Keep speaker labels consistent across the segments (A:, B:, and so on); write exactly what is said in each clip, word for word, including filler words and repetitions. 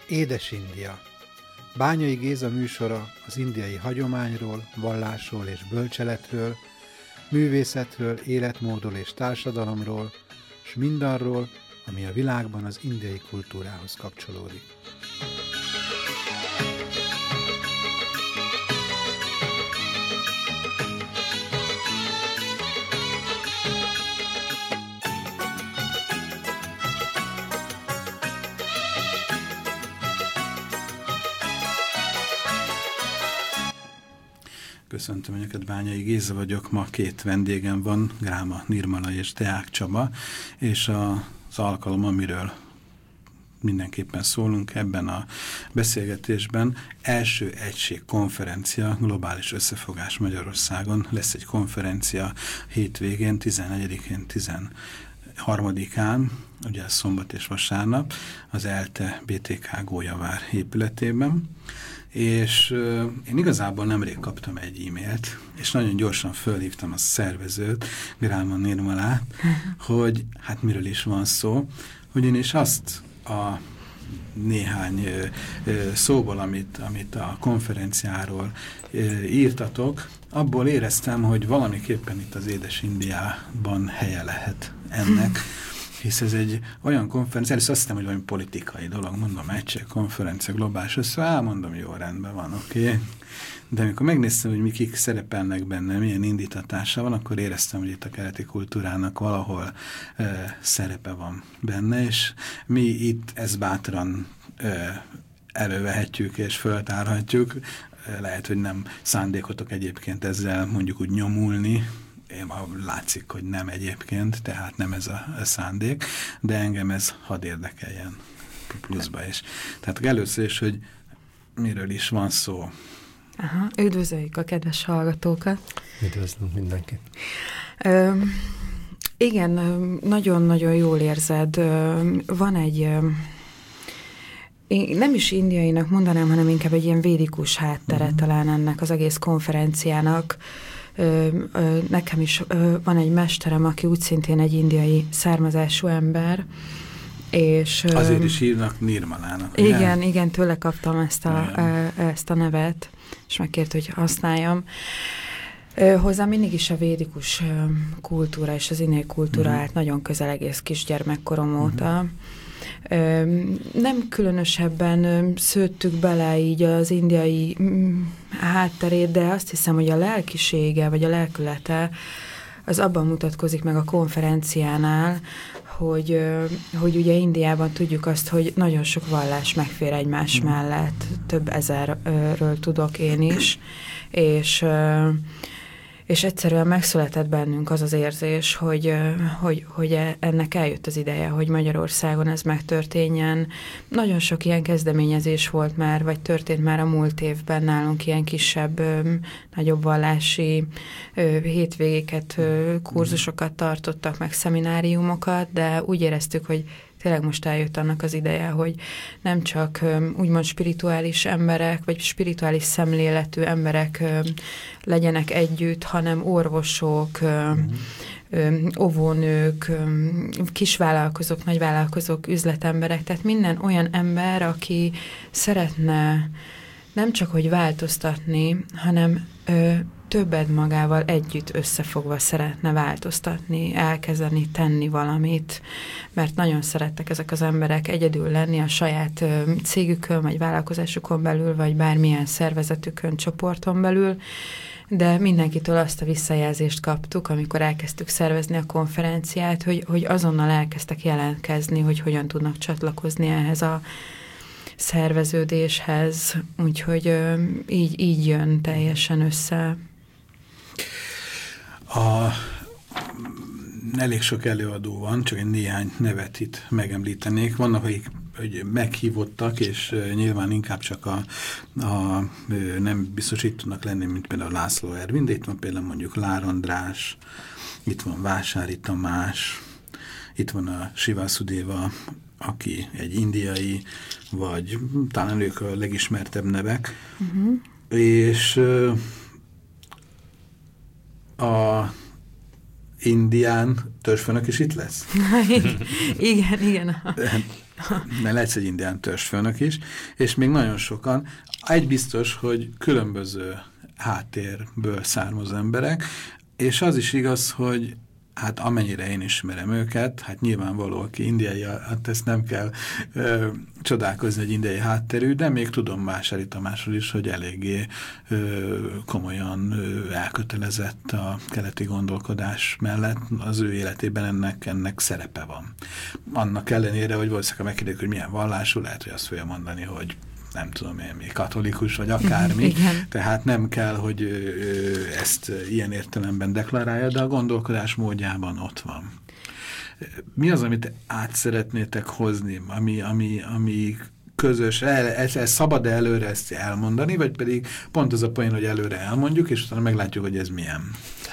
A: Édes India. Bányai Géza műsora az indiai hagyományról, vallásról és bölcseletről, művészetről, életmódról és társadalomról, s mindarról, ami a világban az indiai kultúrához kapcsolódik.
B: Köszöntöm Önöket, Bányai Géza vagyok, ma két vendégem van, Gráma Nirmala és Deák Csaba, és az alkalom, amiről mindenképpen szólunk ebben a beszélgetésben, első egység konferencia, globális összefogás Magyarországon. Lesz egy konferencia hétvégén, tizennegyedikén, tizenharmadikán, ugye szombat és vasárnap, az ELTE bé té ká Gólyavár épületében. És uh, én igazából nemrég kaptam egy e-mailt, és nagyon gyorsan fölhívtam a szervezőt, Gráma Nirmalát, hogy hát miről is van szó, ugyanis azt a néhány uh, uh, szóból, amit, amit a konferenciáról uh, írtatok, abból éreztem, hogy valamiképpen itt az Édes Indiában helye lehet ennek, hisz ez egy olyan konferencia, először azt hiszem, hogy valami politikai dolog, mondom, egység, konferencia, globális össze, elmondom, jó, rendben van, oké. Okay. De amikor megnéztem, hogy mikik szerepelnek benne, milyen indítatása van, akkor éreztem, hogy itt a keleti kultúrának valahol e, szerepe van benne, és mi itt ezt bátran e, elővehetjük és föltárhatjuk. E, lehet, hogy nem szándékotok egyébként ezzel mondjuk úgy nyomulni, látszik, hogy nem egyébként, tehát nem ez a, a szándék, de engem ez hadd érdekeljen pluszba is. Tehát először is, hogy miről is van szó.
C: Aha, üdvözöljük a kedves hallgatókat.
D: Üdvözlünk mindenkit.
C: Ö, igen, nagyon-nagyon jól érzed. Van egy, én nem is indiainak mondanám, hanem inkább egy ilyen védikus háttere uh-huh. talán ennek az egész konferenciának. Ö, ö, nekem is ö, van egy mesterem, aki úgy szintén egy indiai származású ember, és... Ö,
B: Azért is hívnak Nirmalának.
C: Igen, ugye? igen, tőle kaptam ezt a, ö, ezt a nevet, és megkért, hogy használjam. Ö, hozzá mindig is a védikus ö, kultúra és az indiai kultúra uh-huh. állt nagyon közel egész kisgyermekkorom óta. Uh-huh. Nem különösebben szőttük bele így az indiai hátterét, de azt hiszem, hogy a lelkisége, vagy a lelkülete az abban mutatkozik meg a konferenciánál, hogy, hogy ugye Indiában tudjuk azt, hogy nagyon sok vallás megfér egymás mellett, több ezerről tudok én is, és... És egyszerűen megszületett bennünk az az érzés, hogy, hogy, hogy ennek eljött az ideje, hogy Magyarországon ez megtörténjen. Nagyon sok ilyen kezdeményezés volt már, vagy történt már a múlt évben nálunk ilyen kisebb, nagyobb vallási hétvégéket, kurzusokat tartottak, meg szemináriumokat, de úgy éreztük, hogy tényleg most eljött annak az ideje, hogy nem csak um, úgymond spirituális emberek, vagy spirituális szemléletű emberek um, legyenek együtt, hanem orvosok, um, um, óvónők, um, kisvállalkozók, nagyvállalkozók, üzletemberek, tehát minden olyan ember, aki szeretne nem csak hogy változtatni, hanem ö, többet magával együtt összefogva szeretne változtatni, elkezdeni tenni valamit, mert nagyon szerettek ezek az emberek egyedül lenni a saját ö, cégükön, vagy vállalkozásukon belül, vagy bármilyen szervezetükön, csoporton belül, de mindenkitől azt a visszajelzést kaptuk, amikor elkezdtük szervezni a konferenciát, hogy, hogy azonnal elkezdtek jelentkezni, hogy hogyan tudnak csatlakozni ehhez a szerveződéshez, úgyhogy ö, így, így jön teljesen össze.
B: A, elég sok előadó van, csak egy néhány nevet itt megemlítenék. Vannak, akik hogy meghívottak, és uh, nyilván inkább csak a, a uh, nem biztos itt tudnak lenni, mint például László Ervin, de itt van például mondjuk Lár András, itt van Vásári Tamás, itt van a Sivasudeva, aki egy indiai, vagy talán ők a legismertebb nevek, uh-huh. és uh, a indián törzsfőnök is itt lesz?
C: Igen, igen.
B: Mert lesz egy indián törzsfőnök is, és még nagyon sokan. Egy biztos, hogy különböző háttérből származó emberek, és az is igaz, hogy hát amennyire én ismerem őket, hát nyilvánvaló, aki indiai, hát ezt nem kell ö, csodálkozni egy indiai hátterű, de még tudom Vásári Tamásról is, hogy eléggé ö, komolyan ö, elkötelezett a keleti gondolkodás mellett, az ő életében ennek, ennek szerepe van. Annak ellenére, hogy valószínűleg megkérdezik, hogy milyen vallású, lehet, hogy azt fogja mondani, hogy nem tudom én, még katolikus, vagy akármi.
C: Igen.
B: Tehát nem kell, hogy ö, ezt ilyen értelemben deklarálja, de a gondolkodás módjában ott van. Mi az, amit át szeretnétek hozni, ami, ami, ami közös, ez, ez szabad-e előre ezt elmondani, vagy pedig pont az a poén, hogy előre elmondjuk, és utána meglátjuk, hogy ez milyen?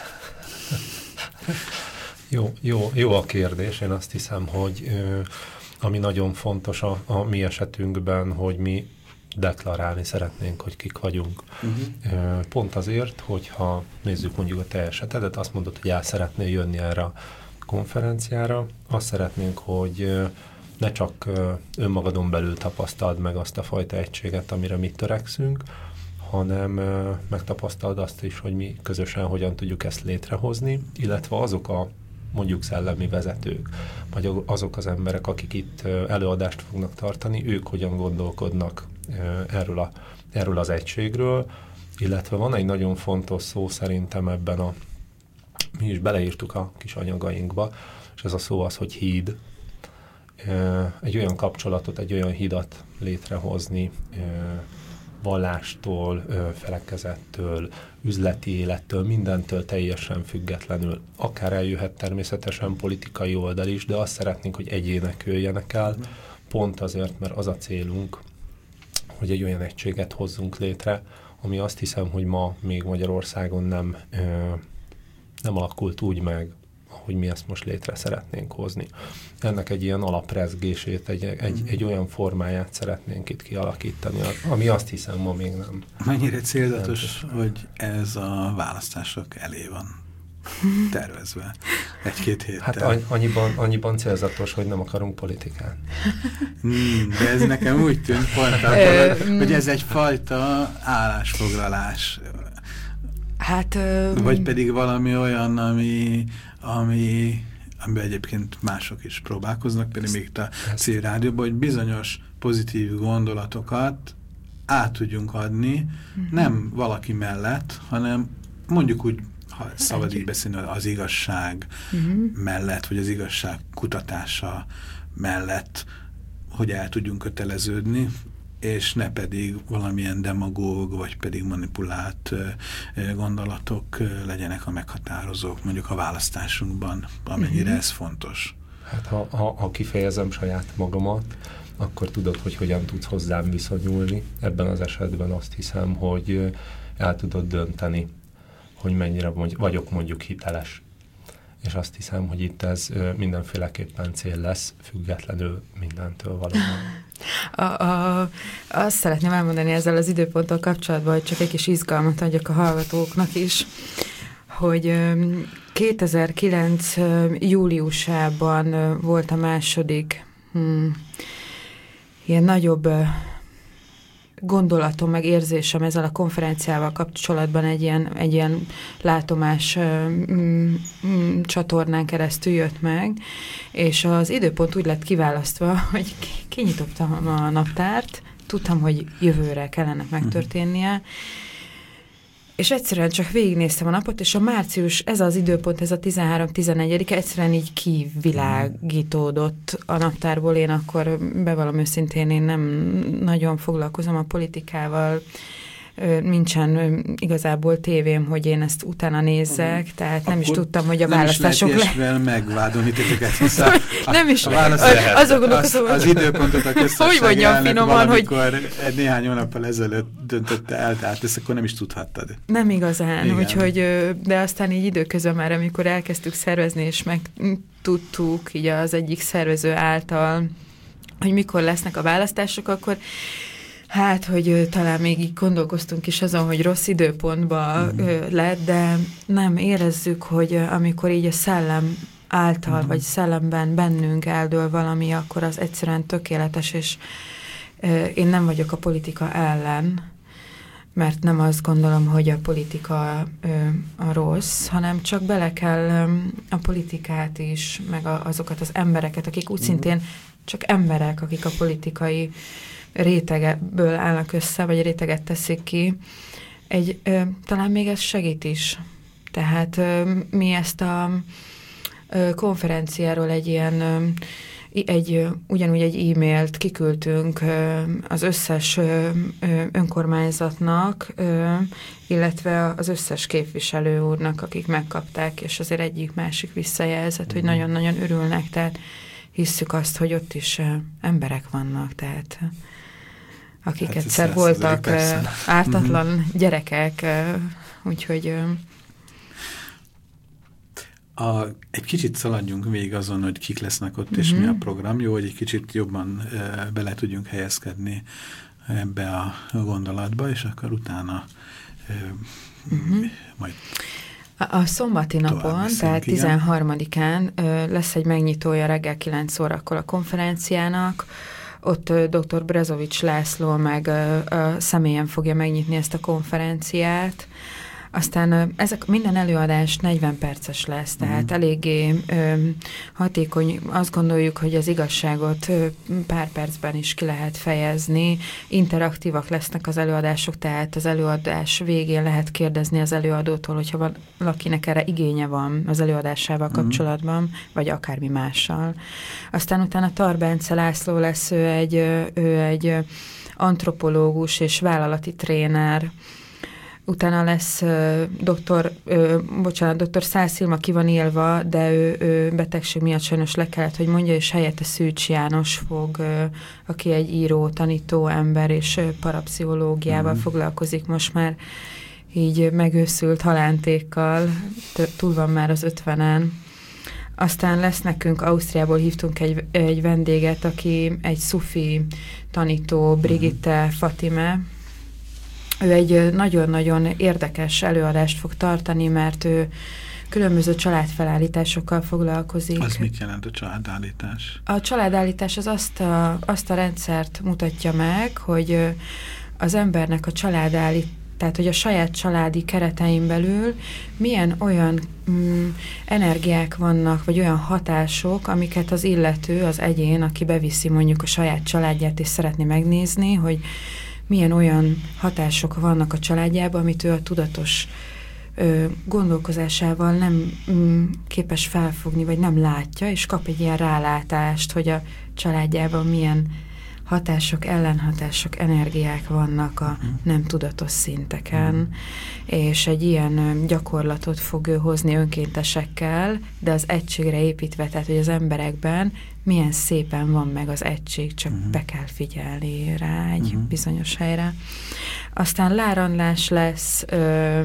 D: Jó, jó, jó a kérdés. Én azt hiszem, hogy ö, ami nagyon fontos a, a mi esetünkben, hogy mi deklarálni szeretnénk, hogy kik vagyunk. Uh-huh. Pont azért, hogyha nézzük mondjuk a te esetedet, azt mondod, hogy el szeretnél jönni erre a konferenciára, azt szeretnénk, hogy ne csak önmagadon belül tapasztald meg azt a fajta egységet, amire mi törekszünk, hanem megtapasztald azt is, hogy mi közösen hogyan tudjuk ezt létrehozni, illetve azok a mondjuk szellemi vezetők, vagy azok az emberek, akik itt előadást fognak tartani, ők hogyan gondolkodnak erről, a, erről az egységről, illetve van egy nagyon fontos szó szerintem ebben a, mi is beleírtuk a kis anyagainkba, és ez a szó az, hogy híd. Egy olyan kapcsolatot, egy olyan hidat létrehozni, vallástól, felekezettől, üzleti élettől, mindentől teljesen függetlenül. Akár eljöhet természetesen politikai oldal is, de azt szeretnénk, hogy egyének jöjjenek el, pont azért, mert az a célunk, hogy egy olyan egységet hozzunk létre, ami azt hiszem, hogy ma még Magyarországon nem, nem alakult úgy meg, hogy mi ezt most létre szeretnénk hozni. Ennek egy ilyen alaprezgését, egy, egy, egy olyan formáját szeretnénk itt kialakítani, ami azt hiszem ma még nem.
B: Mennyire célzatos, nem hogy ez a választások elé van tervezve egy-két héttel?
D: Hát annyiban, annyiban célzatos, hogy nem akarunk politikán.
B: Hmm, de ez nekem úgy tűnt pont, akkor, hogy ez egyfajta állásfoglalás.
C: Hát...
B: Vagy pedig valami olyan, ami... ami amiben egyébként mások is próbálkoznak, például még a Civil Rádióban, hogy bizonyos pozitív gondolatokat át tudjunk adni, uh-huh. nem valaki mellett, hanem mondjuk úgy, ha szabad így beszélni, az igazság uh-huh. mellett, vagy az igazság kutatása mellett, hogy el tudjunk köteleződni, és ne pedig valamilyen demagóg, vagy pedig manipulált gondolatok legyenek a meghatározók, mondjuk a választásunkban, amennyire uh-huh. ez fontos.
D: Hát ha, ha, ha kifejezem saját magamat, akkor tudod, hogy hogyan tudsz hozzám viszonyulni. Ebben az esetben azt hiszem, hogy el tudod dönteni, hogy mennyire vagyok mondjuk hiteles. És azt hiszem, hogy itt ez mindenféleképpen cél lesz, függetlenül mindentől valóban.
C: A, a, azt szeretném elmondani ezzel az időponttal kapcsolatban, hogy csak egy kis izgalmat adjak a hallgatóknak is, hogy kétezer-kilenc júliusában volt a második hmm, ilyen nagyobb gondolatom, meg érzésem ezzel a konferenciával kapcsolatban egy ilyen, egy ilyen látomás mm, mm, csatornán keresztül jött meg, és az időpont úgy lett kiválasztva, hogy kinyitottam a naptárt, tudtam, hogy jövőre kellene megtörténnie, és egyszerűen csak végignéztem a napot, és a március, ez az időpont, ez a tizenhárom tizenegyedike egyszerűen így kivilágítódott a naptárból. Én akkor bevallom őszintén, én nem nagyon foglalkozom a politikával, nincsen igazából tévém, hogy én ezt utána nézzek, uh-huh. tehát nem akkor is tudtam, hogy a
B: nem
C: választások...
B: Nem is lehet ilyesvel megvádolni titeket, hiszen a,
C: nem is,
B: a válasz,
C: az, az,
B: az, az időpontot a köztársaság elnök valamikor egy néhány hónappal ezelőtt döntötte el, tehát ezt akkor nem is tudhattad.
C: Nem igazán, igen. Úgyhogy, de aztán így időközben már, amikor elkezdtük szervezni, és megtudtuk így az egyik szervező által, hogy mikor lesznek a választások, akkor Hát, hogy talán még így gondolkoztunk is azon, hogy rossz időpontban uh-huh. lett, de nem érezzük, hogy amikor így a szellem által, uh-huh. vagy szellemben bennünk eldől valami, akkor az egyszerűen tökéletes, és én nem vagyok a politika ellen, mert nem azt gondolom, hogy a politika a rossz, hanem csak bele kell a politikát is, meg azokat az embereket, akik úgy szintén csak emberek, akik a politikai rétegből állnak össze, vagy réteget teszik ki. Egy, ö, talán még ez segít is. Tehát ö, mi ezt a ö, konferenciáról egy ilyen, ö, egy, ugyanúgy egy e-mailt kiküldtünk ö, az összes ö, ö, önkormányzatnak, ö, illetve az összes képviselő úrnak, akik megkapták, és azért egyik másik visszajelzett, hogy nagyon-nagyon örülnek, tehát hisszük azt, hogy ott is ö, emberek vannak, tehát akik hát egyszer voltak uh, ártatlan mm-hmm. gyerekek, uh, úgyhogy... Uh,
B: a, egy kicsit szaladjunk végig azon, hogy kik lesznek ott, mm-hmm. és mi a program. Jó, hogy egy kicsit jobban uh, bele tudjunk helyezkedni ebbe a gondolatba, és akkor utána uh, mm-hmm. majd...
C: A, a szombati napon, tehát tizenharmadikán uh, lesz egy megnyitója reggel kilenc órakor a konferenciának. Ott dr. Brezovics László meg ö, ö, személyen fogja megnyitni ezt a konferenciát. Aztán ö, ezek minden előadás negyven perces lesz, tehát mm. eléggé ö, hatékony. Azt gondoljuk, hogy az igazságot ö, pár percben is ki lehet fejezni. Interaktívak lesznek az előadások, tehát az előadás végén lehet kérdezni az előadótól, hogyha valakinek erre igénye van az előadásával mm. kapcsolatban, vagy akármi mással. Aztán utána Tar Bence László lesz, ő egy, ő egy antropológus és vállalati tréner. Utána lesz uh, doktor, uh, bocsánat, doktor Szász Ilma ki van élva, de ő, ő betegség miatt sajnos le kellett, hogy mondja, és helyette Szűcs János fog, uh, aki egy író, tanító ember, és uh, parapszichológiával mm. foglalkozik most már, így megőszült halántékkal, túl van már az ötvenen. Aztán lesz nekünk, Ausztriából hívtunk egy, egy vendéget, aki egy szufi tanító, Brigitte Fatime. Ő egy nagyon-nagyon érdekes előadást fog tartani, mert ő különböző családfelállításokkal foglalkozik.
B: Az mit jelent a családállítás?
C: A családállítás az azt a, azt a rendszert mutatja meg, hogy az embernek a családállítás, tehát, hogy a saját családi keretein belül milyen olyan mm, energiák vannak, vagy olyan hatások, amiket az illető, az egyén, aki beviszi mondjuk a saját családját, és szeretné megnézni, hogy milyen olyan hatások vannak a családjában, amit ő a tudatos ö, gondolkozásával nem mm, képes felfogni, vagy nem látja, és kap egy ilyen rálátást, hogy a családjában milyen hatások, ellenhatások, energiák vannak a nem tudatos szinteken, és egy ilyen gyakorlatot fog ő hozni önkéntesekkel, de az egységre építve, tehát hogy az emberekben milyen szépen van meg az egység, csak uh-huh. be kell figyelni rá egy uh-huh. bizonyos helyre. Aztán Lárandlás lesz, ö,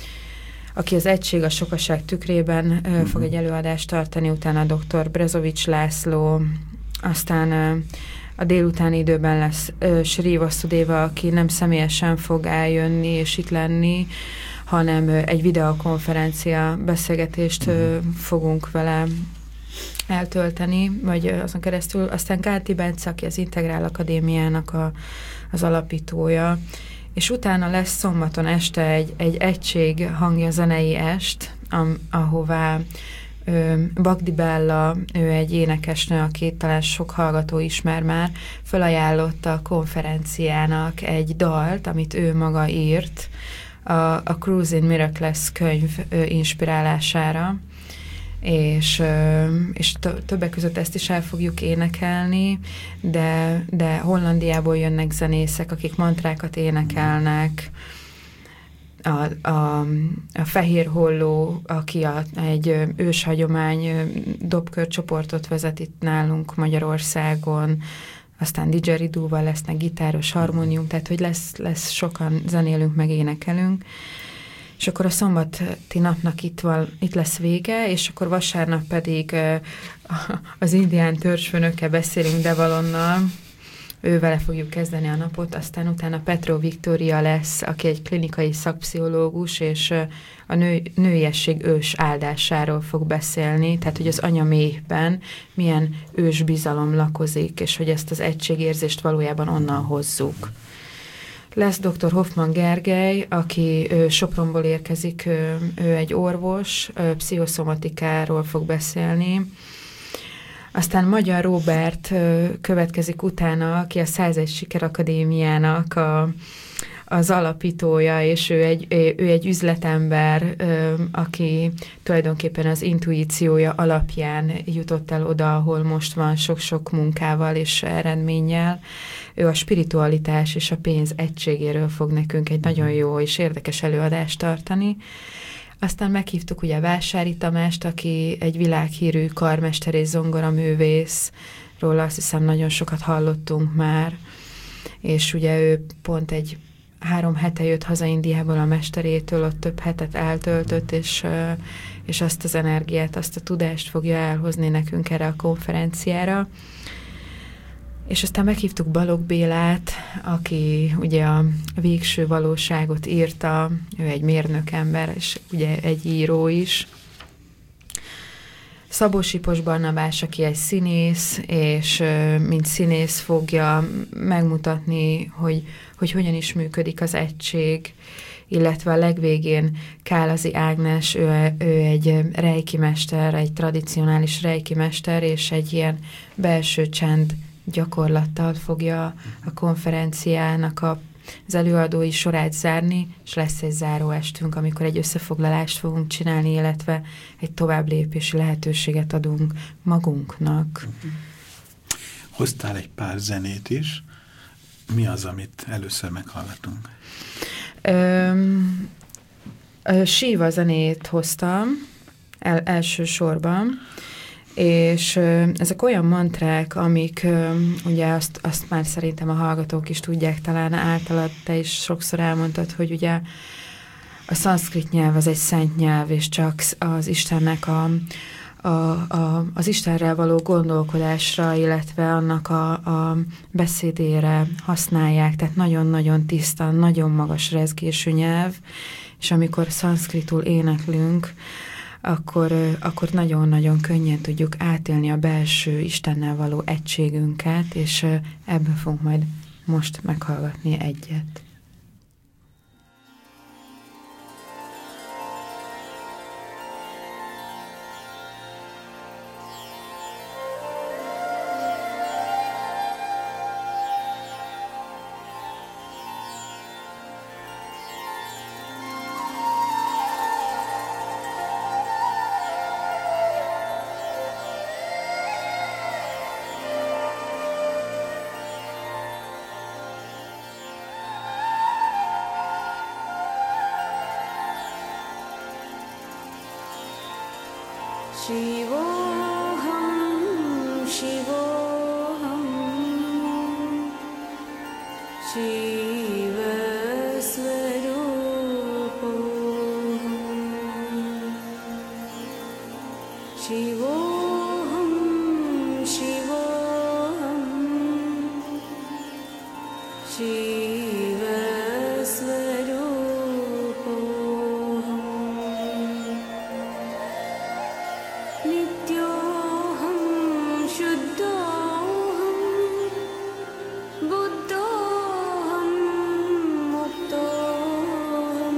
C: aki az egység a sokaság tükrében ö, uh-huh. fog egy előadást tartani, utána doktor Brezovics László, aztán ö, a délutáni időben lesz uh, Sri Vasudeva, aki nem személyesen fog eljönni és itt lenni, hanem uh, egy videokonferencia beszélgetést uh, fogunk vele eltölteni, vagy uh, azon keresztül. Aztán Kárti Bence, aki az Integrál Akadémiának a, az alapítója, és utána lesz szombaton este egy, egy egység hangja zenei est, am, ahová Bagdi Bella, ő egy énekesnő, akit talán sok hallgató ismer már, felajánlotta a konferenciának egy dalt, amit ő maga írt, a, a Cruise in Miracles könyv inspirálására, és, és többek között ezt is el fogjuk énekelni, de, de Hollandiából jönnek zenészek, akik mantrákat énekelnek, A, a, a Fehér Holló, aki a, egy őshagyomány dobkörcsoportot vezet itt nálunk Magyarországon, aztán didgeridóval lesznek gitáros, harmónium, tehát hogy lesz, lesz sokan zenélünk, meg énekelünk. És akkor a szombati napnak itt, van, itt lesz vége, és akkor vasárnap pedig az indián törzsfőnökkel beszélünk Devalonnal, ő vele fogjuk kezdeni a napot, aztán utána Petro Viktória lesz, aki egy klinikai szakpszichológus, és a nő, nőiesség ős áldásáról fog beszélni, tehát hogy az anyaméhben milyen ős bizalom lakozik, és hogy ezt az egységérzést valójában onnan hozzuk. Lesz doktor Hoffman Gergely, aki ő, Sopronból érkezik, ő, ő egy orvos, ő, pszichoszomatikáról fog beszélni. Aztán Magyar Róbert ő, következik utána, aki a százegy Sikerakadémiának a, az alapítója, és ő egy, ő egy üzletember, ő, aki tulajdonképpen az intuíciója alapján jutott el oda, ahol most van, sok-sok munkával és eredménnyel. Ő a spiritualitás és a pénz egységéről fog nekünk egy nagyon jó és érdekes előadást tartani. Aztán meghívtuk ugye Vásári Tamást, aki egy világhírű karmester és zongoraművész, róla azt hiszem nagyon sokat hallottunk már, és ugye ő pont egy három hete jött haza Indiából a mesterétől, ott több hetet eltöltött, és, és azt az energiát, azt a tudást fogja elhozni nekünk erre a konferenciára. És aztán meghívtuk Balogh Bélát, aki ugye a Végső valóságot írta, ő egy mérnök ember, és ugye egy író is. Szabó Sipos Barnabás, aki egy színész, és mint színész fogja megmutatni, hogy, hogy hogyan is működik az egység, illetve a legvégén Kálazi Ágnes, ő, ő egy reiki mester, egy tradicionális reiki mester, és egy ilyen belső csend gyakorlattal fogja a konferenciának a, az előadói sorát zárni, és lesz egy záróestünk, amikor egy összefoglalást fogunk csinálni, illetve egy tovább lépési lehetőséget adunk magunknak.
B: Hoztál egy pár zenét is. Mi az, amit először meghallgatunk?
C: Síva zenét hoztam el, elsősorban, és ezek olyan mantrák, amik ugye azt, azt már szerintem a hallgatók is tudják, talán általad te is sokszor elmondtad, hogy ugye a szanszkrit nyelv az egy szent nyelv, és csak az Istennek a, a, a, az Istenrel való gondolkodásra, illetve annak a, a beszédére használják, tehát nagyon-nagyon tiszta, nagyon magas rezgésű nyelv, és amikor szanszkritul éneklünk, akkor, akkor nagyon-nagyon könnyen tudjuk átélni a belső Istennel való egységünket, és ebből fogunk majd most meghallgatni egyet.
E: Shivoham, Shivoham, Shiva Swarupoham, Shivoham, Shivoham, Shiva Swarupoham. Nityoham, Shuddhoham, Buddhoham, Muktoham.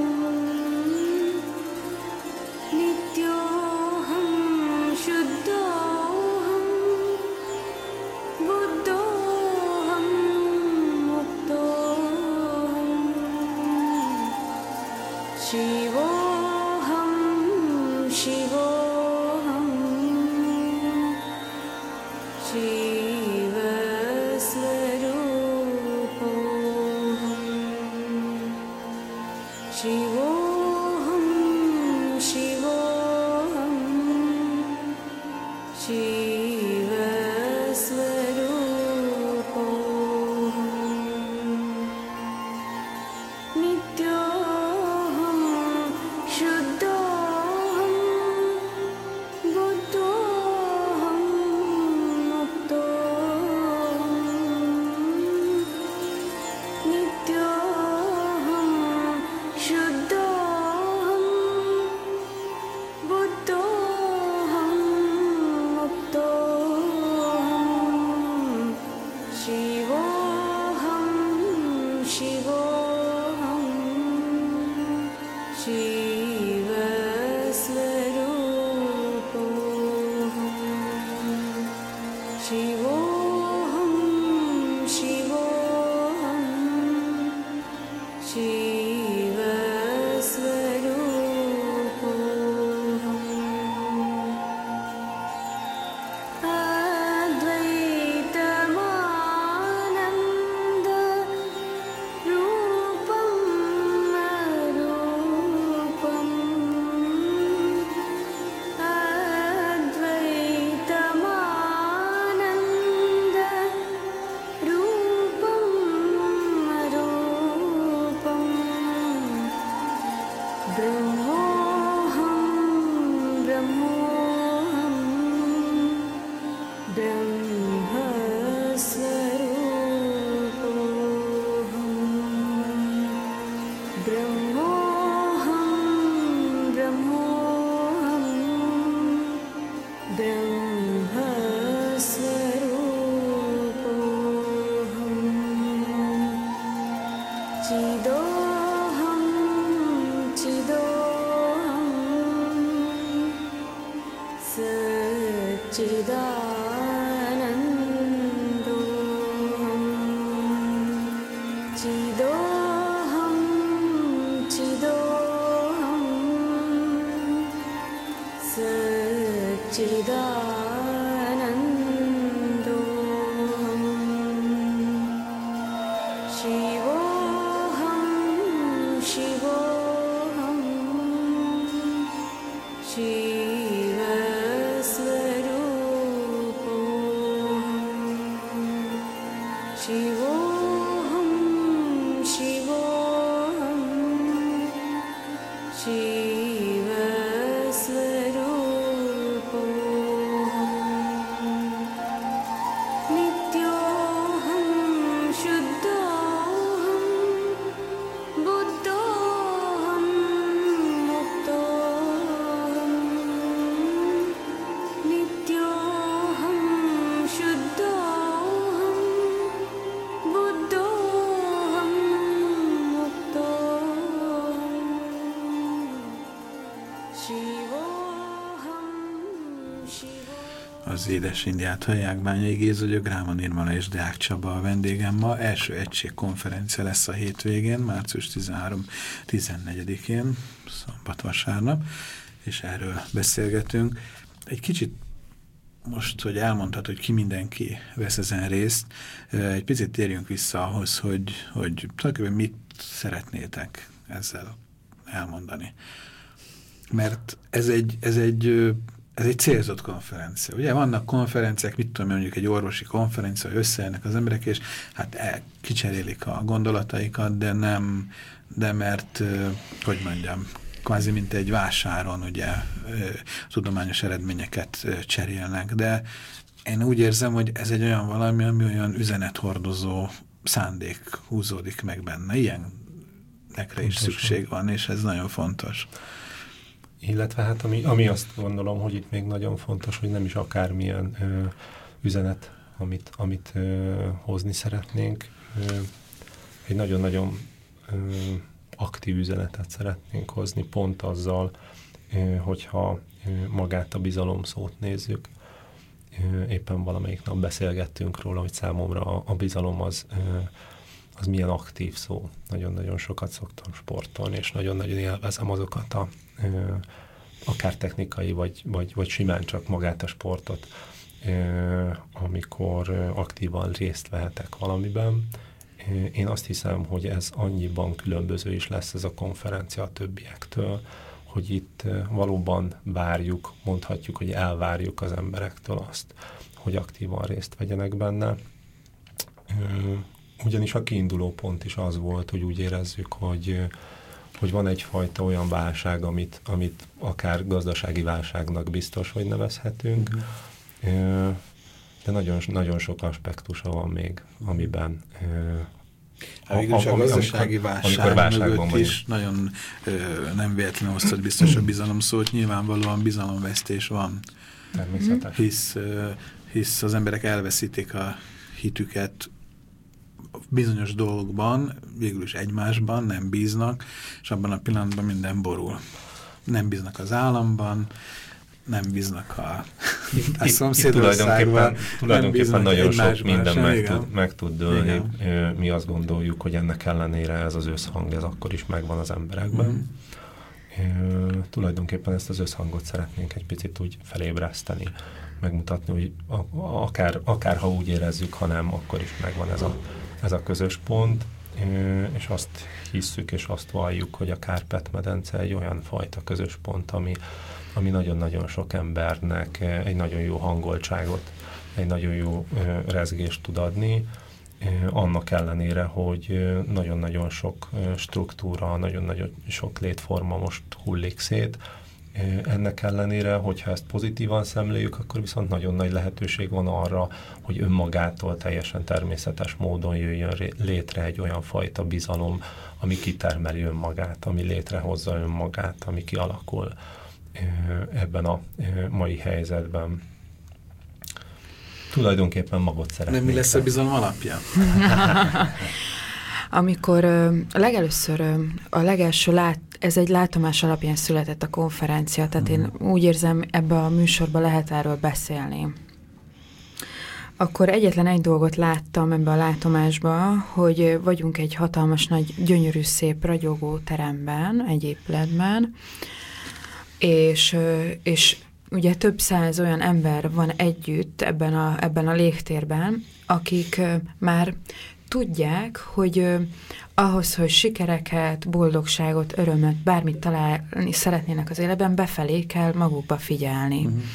E: Nityoham, Shuddhoham, Buddhoham, Muktoham. Shivoham, Shivoham, Shiva Swarupoham. Shivoham, Shivoham, Shiva Swarupoham. Nityoham, Shuddhoham, Buddhoham, Muktoham. चिदोऽहं चिदोऽहं सच्चिदानन्दोऽहं चिदोऽहं चिदोऽहं सच्चिदानन्दोऽहं शिवोऽहं शिवोऽहं शिवस्वरूपोऽहं शिवोऽहं शिवोऽहं शिवस्वरूपोऽहं नित्योऽहं शुद्धोऽहं बुद्धोऽहं मुक्तोऽहं नित्योऽहं शुद्धोऽहं बुद्धोऽहं मुक्तोऽहं शिवोऽहं शिवोऽहं
B: Az Édes Indiát hallják, Bányai Géza vagyok, Gráma Nirmala és Deák Csaba a vendégem ma. Első egységkonferencia lesz a hétvégén, március tizenhárom-tizennegyedikén, szombat-vasárnap, és erről beszélgetünk. Egy kicsit most, hogy elmondtad, hogy ki mindenki vesz ezen részt, egy picit térjünk vissza ahhoz, hogy, hogy tulajdonképpen mit szeretnétek ezzel elmondani. Mert ez egy, ez egy Ez egy célzott konferencia. Ugye vannak konferenciák, mit tudom, mondjuk egy orvosi konferencia, összejönnek az emberek, és hát el, kicserélik a gondolataikat, de nem, de mert, hogy mondjam, kvázi mint egy vásáron, ugye, tudományos eredményeket cserélnek. De én úgy érzem, hogy ez egy olyan valami, ami olyan üzenethordozó szándék húzódik meg benne. Ilyenekre is szükség van, és ez nagyon fontos.
D: Illetve hát ami, ami azt gondolom, hogy itt még nagyon fontos, hogy nem is akármilyen ö, üzenet, amit, amit ö, hozni szeretnénk. Ö, egy nagyon-nagyon ö, aktív üzenetet szeretnénk hozni, pont azzal, ö, hogyha ö, magát a bizalom szót nézzük. Ö, éppen valamelyik nap beszélgettünk róla, hogy számomra a, a bizalom az, ö, az milyen aktív szó. Nagyon-nagyon sokat szoktam sportolni, és nagyon-nagyon élvezem azokat a ö, akár technikai, vagy, vagy, vagy simán csak magát a sportot, ö, amikor ö, aktívan részt vehetek valamiben. Én azt hiszem, hogy ez annyiban különböző is lesz ez a konferencia a többiektől, hogy itt ö, valóban várjuk, mondhatjuk, hogy elvárjuk az emberektől azt, hogy aktívan részt vegyenek benne. Ö, ugyanis a kiinduló pont is az volt, hogy úgy érezzük, hogy hogy van egyfajta olyan válság, amit, amit akár gazdasági válságnak biztos, hogy nevezhetünk, mm. de nagyon, nagyon sok aspektusa van még, amiben
B: a, a, a gazdasági válság mögött is nagyon ö, nem véletlenül hoztad biztos a bizalom szót, nyilvánvalóan bizalomvesztés van.
D: Természetes.
B: Hisz, ö, hisz az emberek elveszítik a hitüket bizonyos dolgokban, végül is egymásban, nem bíznak, és abban a pillanatban minden borul. Nem bíznak az államban, nem bíznak a, a szomszédországban,
D: nem bíznak nagyon sok minden meg tud, meg tud dőlni. Igen. Mi azt gondoljuk, hogy ennek ellenére ez az összhang, ez akkor is megvan az emberekben. Mm. E, tulajdonképpen ezt az összhangot szeretnénk egy picit úgy felébreszteni, megmutatni, hogy akár, akár ha úgy érezzük, ha nem, akkor is megvan ez a ez a közös pont, és azt hisszük, és azt valljuk, hogy a Kárpát-medence egy olyan fajta közös pont, ami, ami nagyon-nagyon sok embernek egy nagyon jó hangoltságot, egy nagyon jó rezgést tud adni, annak ellenére, hogy nagyon-nagyon sok struktúra, nagyon-nagyon sok létforma most hullik szét. Ennek ellenére, hogyha ezt pozitívan szemléljük, akkor viszont nagyon nagy lehetőség van arra, hogy önmagától teljesen természetes módon jöjjön létre egy olyan fajta bizalom, ami kitermeli önmagát, ami létrehozza önmagát, ami kialakul ebben a mai helyzetben. Tulajdonképpen magot szeretnénk.
B: Nem mi lesz a bizalom alapja?
C: Amikor ö, a legelőször, ö, a legelső lát, ez egy látomás alapján született a konferencia, tehát én úgy érzem, ebbe a műsorba lehet erről beszélni. Akkor egyetlen egy dolgot láttam ebbe a látomásba, hogy vagyunk egy hatalmas nagy, gyönyörű, szép, ragyogó teremben, egy épületben, és, és ugye több száz olyan ember van együtt ebben a, ebben a légtérben, akik már tudják, hogy ahhoz, hogy sikereket, boldogságot, örömöt, bármit találni szeretnének az életben, befelé kell magukba figyelni. Uh-huh.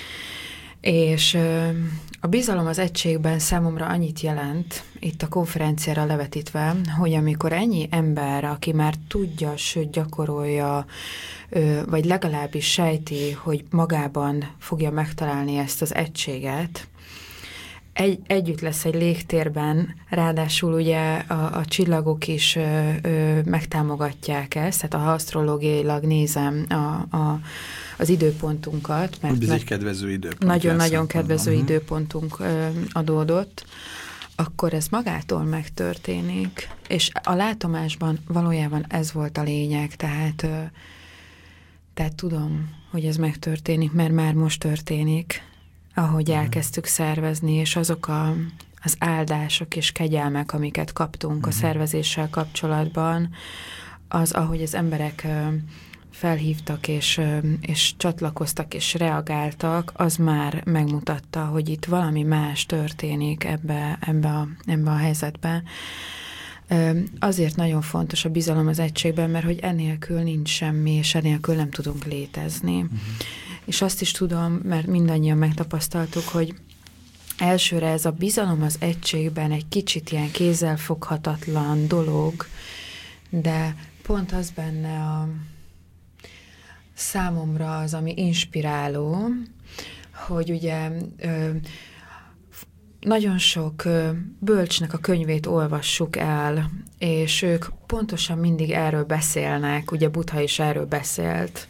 C: És a bizalom az egységben számomra annyit jelent, itt a konferenciára levetítve, hogy amikor ennyi ember, aki már tudja, sőt gyakorolja, vagy legalábbis sejti, hogy magában fogja megtalálni ezt az egységet, egy, együtt lesz egy légtérben, ráadásul ugye a, a csillagok is ö, ö, megtámogatják ezt, tehát ha asztrológiailag nézem a, a, az időpontunkat.
B: Mert ez egy kedvező időpont.
C: Nagyon-nagyon kedvező uh-huh. időpontunk ö, adódott, akkor ez magától megtörténik. És a látomásban valójában ez volt a lényeg, tehát, ö, tehát tudom, hogy ez megtörténik, mert már most történik, ahogy elkezdtük szervezni, és azok a, az áldások és kegyelmek, amiket kaptunk uh-huh. a szervezéssel kapcsolatban, az, ahogy az emberek felhívtak, és, és csatlakoztak, és reagáltak, az már megmutatta, hogy itt valami más történik ebbe, ebbe, a, ebbe a helyzetben. Azért nagyon fontos a bizalom az egységben, mert hogy ennélkül nincs semmi, és ennélkül nem tudunk létezni. Uh-huh. És azt is tudom, mert mindannyian megtapasztaltuk, hogy elsőre ez a bizalom az egységben egy kicsit ilyen kézzelfoghatatlan dolog, de pont az benne a számomra az, ami inspiráló, hogy ugye ö, nagyon sok ö, bölcsnek a könyvét olvassuk el, és ők pontosan mindig erről beszélnek, ugye Buddha is erről beszélt,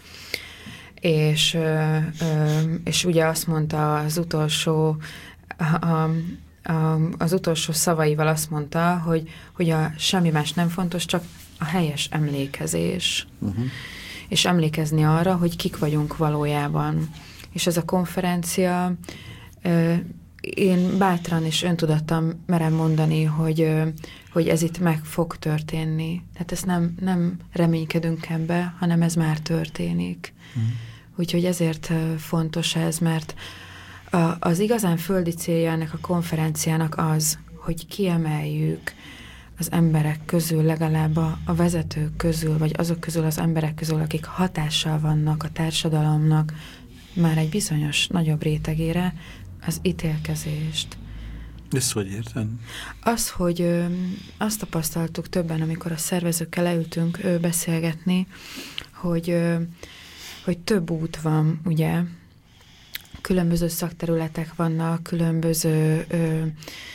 C: és, ö, ö, és ugye azt mondta az utolsó, a, a, a, az utolsó szavaival azt mondta, hogy, hogy a semmi más nem fontos, csak a helyes emlékezés. Uh-huh. És emlékezni arra, hogy kik vagyunk valójában. És ez a konferencia, ö, én bátran és öntudattan merem mondani, hogy, ö, hogy ez itt meg fog történni. Tehát ezt nem, nem reménykedünk ebbe, hanem ez már történik. Uh-huh. Úgyhogy ezért fontos ez, mert a, az igazán földi célja ennek a konferenciának az, hogy kiemeljük az emberek közül, legalább a, a vezetők közül, vagy azok közül az emberek közül, akik hatással vannak a társadalomnak már egy bizonyos nagyobb rétegére, az ítélkezést.
B: Ezt hogy érted?
C: Az, hogy ö, azt tapasztaltuk többen, amikor a szervezőkkel leültünk ö, beszélgetni, hogy, ö, hogy több út van, ugye, különböző szakterületek vannak, különböző ö,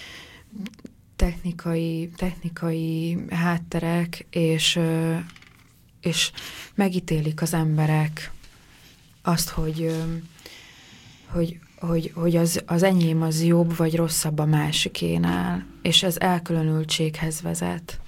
C: technikai, technikai hátterek, és, ö, és megítélik az emberek azt, hogy, ö, hogy hogy, hogy az, az enyém az jobb vagy rosszabb a másikénál, és ez elkülönültséghez vezet.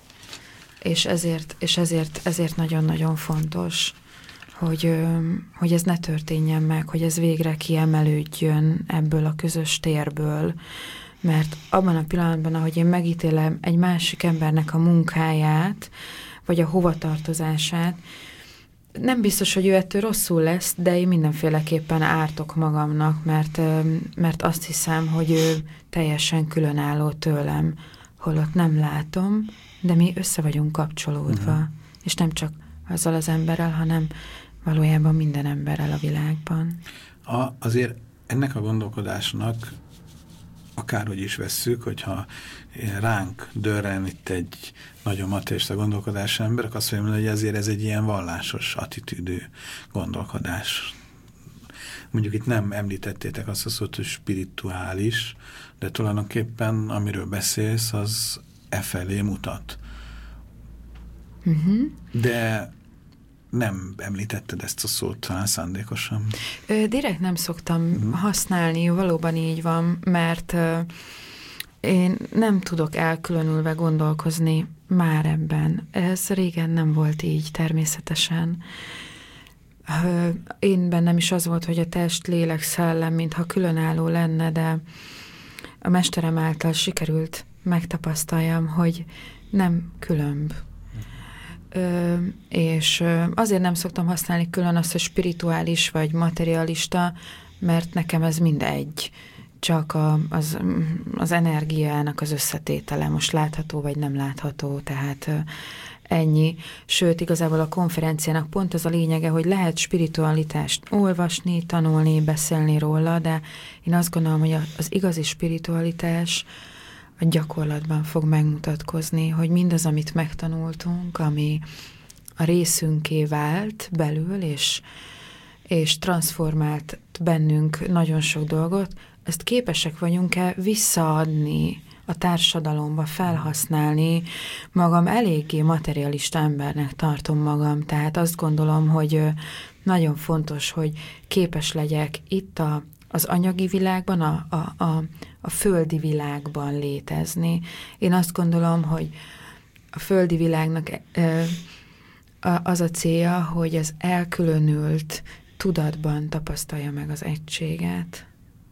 C: És ezért, és ezért, ezért nagyon-nagyon fontos, hogy, hogy ez ne történjen meg, hogy ez végre kiemelődjön ebből a közös térből, mert abban a pillanatban, ahogy én megítélem egy másik embernek a munkáját, vagy a hovatartozását, nem biztos, hogy ő ettől rosszul lesz, de én mindenféleképpen ártok magamnak, mert, mert azt hiszem, hogy ő teljesen különálló tőlem, holott nem látom, de mi össze vagyunk kapcsolódva, uh-huh. és nem csak azzal az emberrel, hanem valójában minden emberrel a világban.
B: A, azért ennek a gondolkodásnak akárhogy is vesszük, hogyha ránk dörren itt egy nagyon materialista gondolkodás emberek, azt mondja, hogy azért ez egy ilyen vallásos attitűdű gondolkodás. Mondjuk itt nem említettétek azt a szót, hogy spirituális, de tulajdonképpen amiről beszélsz, az e felé mutat. Uh-huh. De nem említetted ezt a szót talán szándékosan?
C: Ö, direkt nem szoktam uh-huh. használni, valóban így van, mert ö, én nem tudok elkülönülve gondolkozni már ebben. Ez régen nem volt így természetesen. Én bennem is az volt, hogy a test, lélek, szellem, mintha különálló lenne, de a mesterem által sikerült megtapasztaljam, hogy nem különb. Ö, és azért nem szoktam használni külön azt, hogy spirituális vagy materialista, mert nekem ez mindegy. Csak a, az, az energiának az összetétele, most látható vagy nem látható, tehát ennyi. Sőt, igazából a konferenciának pont az a lényege, hogy lehet spiritualitást olvasni, tanulni, beszélni róla, de én azt gondolom, hogy az igazi spiritualitás a gyakorlatban fog megmutatkozni, hogy mindaz, amit megtanultunk, ami a részünké vált belül, és, és transformált bennünk nagyon sok dolgot, ezt képesek vagyunk-e visszaadni a társadalomba, felhasználni. Magam eléggé materialista embernek tartom magam, tehát azt gondolom, hogy nagyon fontos, hogy képes legyek itt a, az anyagi világban, a, a, a, a földi világban létezni. Én azt gondolom, hogy a földi világnak az a célja, hogy az elkülönült tudatban tapasztalja meg az egységet.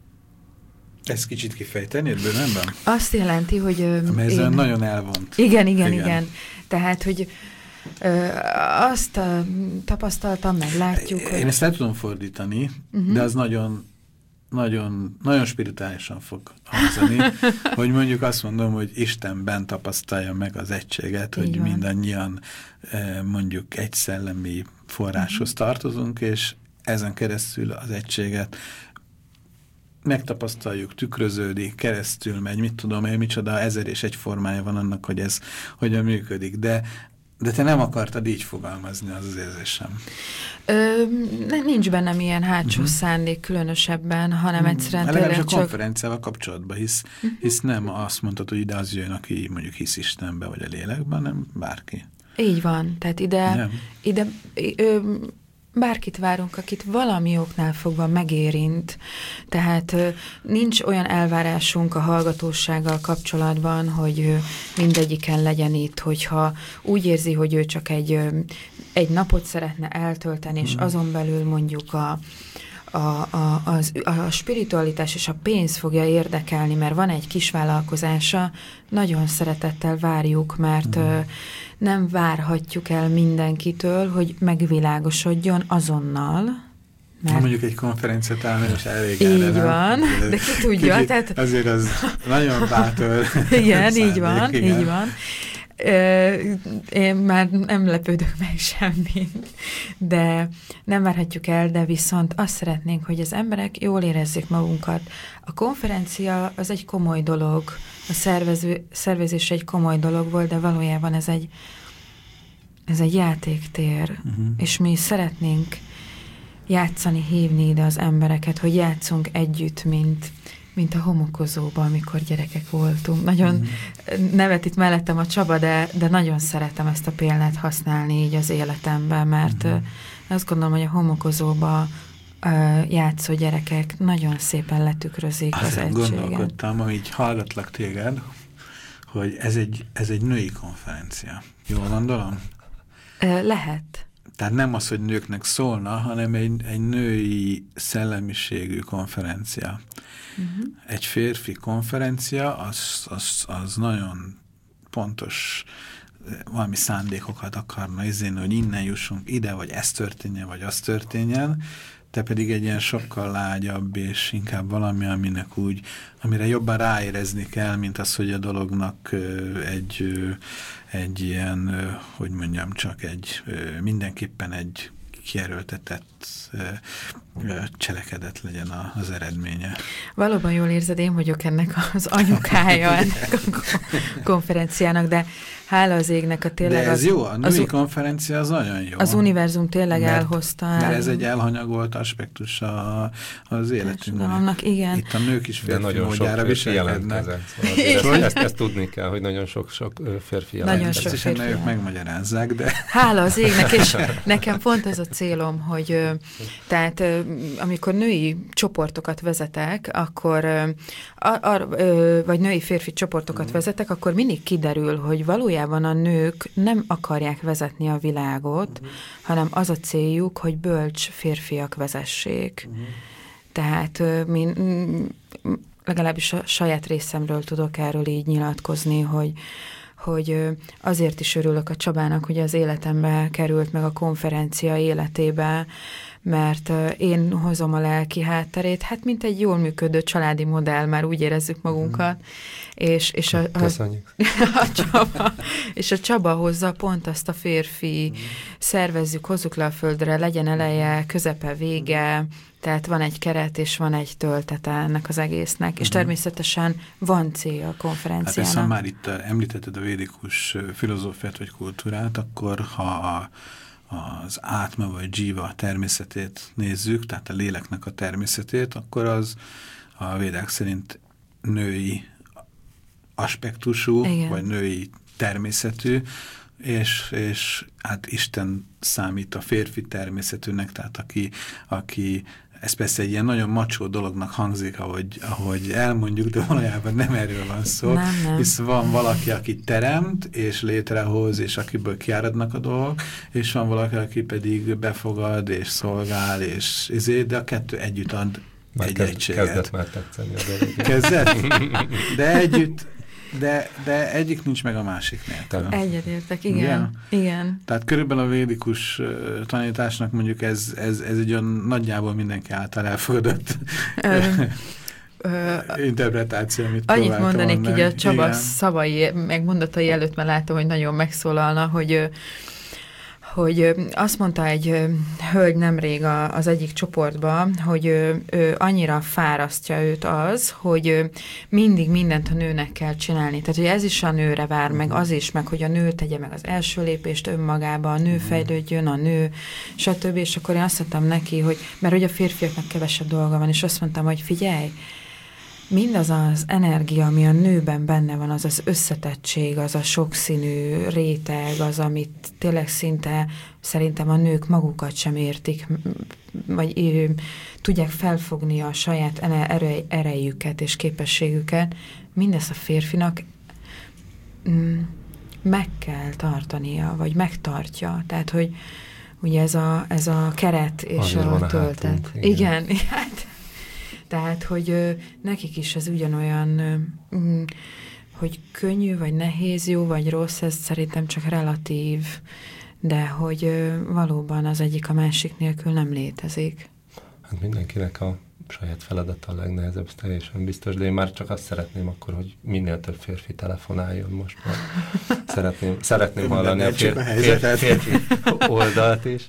B: Ezt kicsit kifejtenéd bővenben?
C: Azt jelenti, hogy...
B: Mert ez
C: én...
B: nagyon elvont.
C: Igen, igen, igen, igen. Tehát, hogy ö, azt a, tapasztaltam, meg látjuk,
B: Én
C: hogy...
B: ezt el tudom fordítani, uh-huh. de az nagyon, nagyon, nagyon spirituálisan fog hangzani, hogy mondjuk azt mondom, hogy Istenben tapasztalja meg az egységet, hogy mindannyian mondjuk egy szellemi forráshoz uh-huh. tartozunk, és ezen keresztül az egységet megtapasztaljuk, tükröződik, keresztül megy, mit tudom én, micsoda ezer és egy formája van annak, hogy ez hogyan működik, de, de te nem akartad így fogalmazni, az az érzésem.
C: Ö, nincs bennem ilyen hátsó uh-huh. szándék különösebben, hanem egyszerűen
B: tényleg csak...
C: csak...
B: a konferenciával kapcsolatban, hisz, uh-huh. hisz nem azt mondtad, hogy ide az jön, aki mondjuk hisz Istenbe vagy a lélekben, hanem bárki.
C: Így van, tehát ide...
B: Nem.
C: ide ö, bárkit várunk, akit valami oknál fogva megérint. Tehát nincs olyan elvárásunk a hallgatósággal kapcsolatban, hogy mindegyiken legyen itt, hogyha úgy érzi, hogy ő csak egy, egy napot szeretne eltölteni, és azon belül mondjuk a, a, a, az, a spiritualitás és a pénz fogja érdekelni, mert van egy kis vállalkozása, nagyon szeretettel várjuk, mert mm. nem várhatjuk el mindenkitől, hogy megvilágosodjon azonnal.
B: Mert... Mondjuk egy konferenciát állni, és elég
C: így
B: erre,
C: van,
B: nem?
C: de ki tudja.
B: Kicsit,
C: tehát...
B: azért az nagyon bátor.
C: Igen,
B: szándék,
C: így van,
B: igen.
C: így van. Én már nem lepődök meg semmit, de nem várhatjuk el, de viszont azt szeretnénk, hogy az emberek jól érezzék magunkat. A konferencia az egy komoly dolog, a szervező, szervezés egy komoly dolog volt, de valójában ez egy, ez egy játéktér, uh-huh. és mi szeretnénk játszani, hívni ide az embereket, hogy játszunk együtt, mint mint a homokozóban, amikor gyerekek voltunk. Nagyon mm. nevet itt mellettem a Csaba, de, de nagyon szeretem ezt a példát használni így az életemben, mert mm. azt gondolom, hogy a homokozóban uh, játszó gyerekek nagyon szépen letükrözik az egységet.
B: Azért gondolkodtam, hogy így hallgatlak téged, hogy ez egy, ez egy női konferencia. Jól gondolom?
C: Uh, lehet.
B: Tehát nem az, hogy nőknek szólna, hanem egy, egy női szellemiségű konferencia. Uh-huh. Egy férfi konferencia, az, az, az nagyon pontos valami szándékokat akarna izélni, hogy innen jussunk ide, vagy ez történjen, vagy az történjen, te pedig egy ilyen sokkal lágyabb, és inkább valami, aminek úgy, amire jobban ráérezni kell, mint az, hogy a dolognak egy, egy ilyen, hogy mondjam, csak egy, mindenképpen egy kierőltetett cselekedet legyen az eredménye.
C: Valóban jól érzed, én vagyok ennek az anyukája ennek a konferenciának, de hála az égnek a tényleg.
B: De ez
C: az,
B: jó, a női
C: az,
B: konferencia az nagyon jó.
C: Az univerzum tényleg
B: mert,
C: elhozta.
B: Mert ez egy elhanyagolt aspektus a, az életünknek.
C: Igen.
B: Itt a nők is férfi
D: nagyon
B: módjára viselkednek.
D: Szóval ezt, ezt, ezt tudni kell, hogy nagyon sok-sok férfi jelentkezett.
B: Ezt is a nők megmagyarázzák, de...
C: Hála az égnek, és nekem pont az a célom, hogy tehát amikor női csoportokat vezetek, akkor ar, ar, vagy női-férfi csoportokat mm. vezetek, akkor mindig kiderül, hogy valójában a nők nem akarják vezetni a világot, mm. hanem az a céljuk, hogy bölcs férfiak vezessék. Mm. Tehát min, legalábbis a saját részemről tudok erről így nyilatkozni, hogy hogy azért is örülök a Csabának, hogy az életembe került meg a konferencia életébe, mert én hozom a lelki hátterét, hát mint egy jól működő családi modell, már úgy érezzük magunkat. Mm. És, és, a, a, a Csaba, és a Csaba hozza pont azt a férfi, mm. szervezzük, hozzuk le a földre, legyen eleje, közepe, vége, tehát van egy keret, és van egy töltete ennek az egésznek, mm-hmm. és természetesen van célja a konferenciának.
B: Hát viszont már itt említetted a védikus filozófiát vagy kultúrát, akkor ha a, az átma vagy dzsíva természetét nézzük, tehát a léleknek a természetét, akkor az a védák szerint női aspektusú, igen. vagy női természetű, és, és hát Isten számít a férfi természetűnek, tehát aki, aki ez persze egy ilyen nagyon macsó dolognak hangzik, ahogy, ahogy elmondjuk, de valójában nem erről van szó.
C: Nem, nem.
B: Hisz van valaki, aki teremt, és létrehoz, és akiből kiáradnak a dolgok, és van valaki, aki pedig befogad, és szolgál, és ezért, de a kettő együtt ad
D: már
B: egy
D: kezd,
B: egységet.
D: Kezdett már tetszeni a dolog.
B: Kezdett? De együtt, de, de egyik nincs meg a másik nélkül.
C: Egyetértek, igen. igen. igen.
B: Tehát körülbelül a védikus uh, tanításnak mondjuk ez, ez, ez egy olyan nagyjából mindenki által elfogadott interpretáció, amit
C: annyit mondanék
B: mondani.
C: így a Csaba
B: igen.
C: szavai, meg mondatai előtt, mert látom, hogy nagyon megszólalna, hogy hogy azt mondta egy hölgy nemrég az egyik csoportban, hogy ő, ő annyira fárasztja őt az, hogy mindig mindent a nőnek kell csinálni. Tehát, hogy ez is a nőre vár, meg az is, meg hogy a nő tegye meg az első lépést önmagába, a nő fejlődjön, a nő, stb. És akkor én azt mondtam neki, hogy, mert hogy a férfiaknak kevesebb dolga van, és azt mondtam, hogy figyelj, mindaz az energia, ami a nőben benne van, az az összetettség, az a sokszínű réteg, az, amit tényleg szinte szerintem a nők magukat sem értik, vagy ő, tudják felfogni a saját erej, erejüket és képességüket, mindezt a férfinak mm, meg kell tartania, vagy megtartja. Tehát, hogy ugye ez a, ez a keret és
D: azért
C: a töltet.
D: Hátunk, igen,
C: igen hát tehát, hogy ö, nekik is ez ugyanolyan, ö, mm, hogy könnyű, vagy nehéz, jó, vagy rossz, ez szerintem csak relatív, de hogy ö, valóban az egyik a másik nélkül nem létezik.
D: Hát mindenkinek a saját feladata a legnehezebb, ez teljesen biztos, de én már csak azt szeretném akkor, hogy minél több férfi telefonáljon most már. Szeretném, szeretném hallani a férfi, férfi, férfi oldalt is.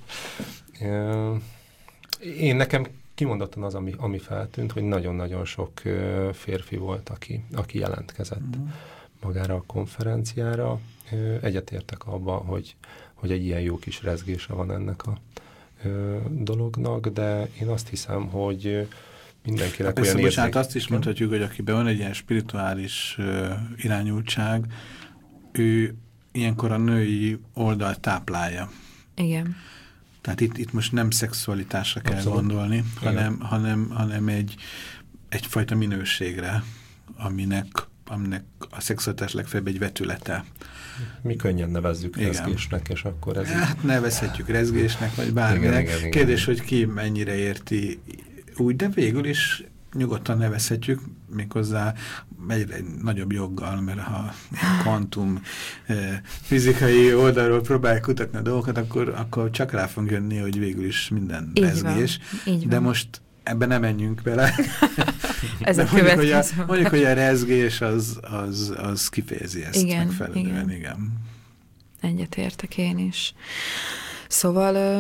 D: Én nekem kimondottan az, ami, ami feltűnt, hogy nagyon-nagyon sok uh, férfi volt, aki, aki jelentkezett mm. magára a konferenciára. Uh, egyetértek abban, hogy, hogy egy ilyen jó kis rezgése van ennek a uh, dolognak, de én azt hiszem, hogy uh, mindenkinek hát olyan érzék...
B: Bocsánat, azt is mondhatjuk, hogy akiben van egy ilyen spirituális uh, irányultság, ő ilyenkor a női oldalt táplálja.
C: Igen.
B: Tehát itt, itt most nem szexualitásra kell Abszolút. gondolni, hanem, hanem, hanem egy, egyfajta minőségre, aminek, aminek a szexualitás legfeljebb egy vetülete.
D: Mi könnyen nevezzük igen. rezgésnek, és akkor ez...
B: Hát nevezhetjük rezgésnek, vagy bárminek. Igen, igen, Kérdés, igen. hogy ki mennyire érti úgy, de végül is nyugodtan nevezhetjük, méghozzá egyre nagyobb joggal, mert ha kvantum eh, fizikai oldalról próbálják kutatni a dolgokat, akkor, akkor csak rá fog jönni, hogy végül is minden így rezgés.
C: Van, így
B: de
C: van.
B: most ebben nem menjünk bele.
C: Ez
B: de
C: a
B: mondjuk, hogy a,
C: következő.
B: mondjuk, hogy a rezgés az, az, az kifejezi ezt
C: igen,
B: megfelelően.
C: Igen.
B: igen.
C: Egyetértek én is. Szóval ö,